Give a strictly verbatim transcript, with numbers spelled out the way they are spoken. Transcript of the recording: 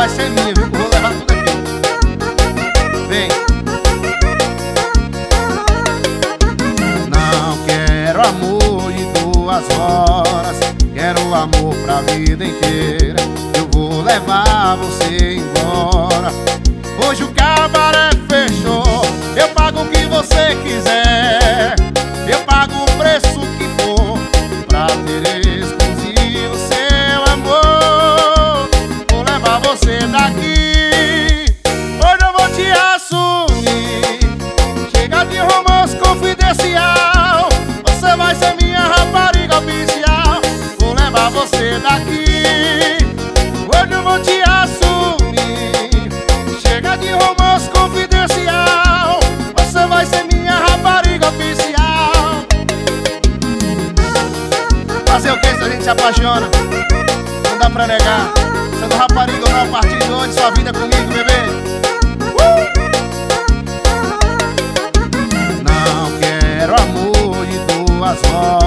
vai ser minha, viu? Vou levar tudo aqui. Vem. Não quero amor de duas horas, quero amor pra vida inteira. Eu vou levar você embora. Hoje o cabaré fechou, eu pago o que você quiser, eu pago o preço que for pra ter exclusivo seu amor. Vou levar você daqui, hoje eu vou te assumir. Chega de romance confidencial, você vai ser minha rapariga oficial. Vou levar você daqui, hoje eu vou te assumir. Chega de romance confidencial, você vai ser minha rapariga oficial. Fazer o que se a gente se apaixona? Não dá pra negar. Sendo rapariga ou não, a partir de hoje sua vida é comigo, bebê. uh! Não quero amor de duas horas,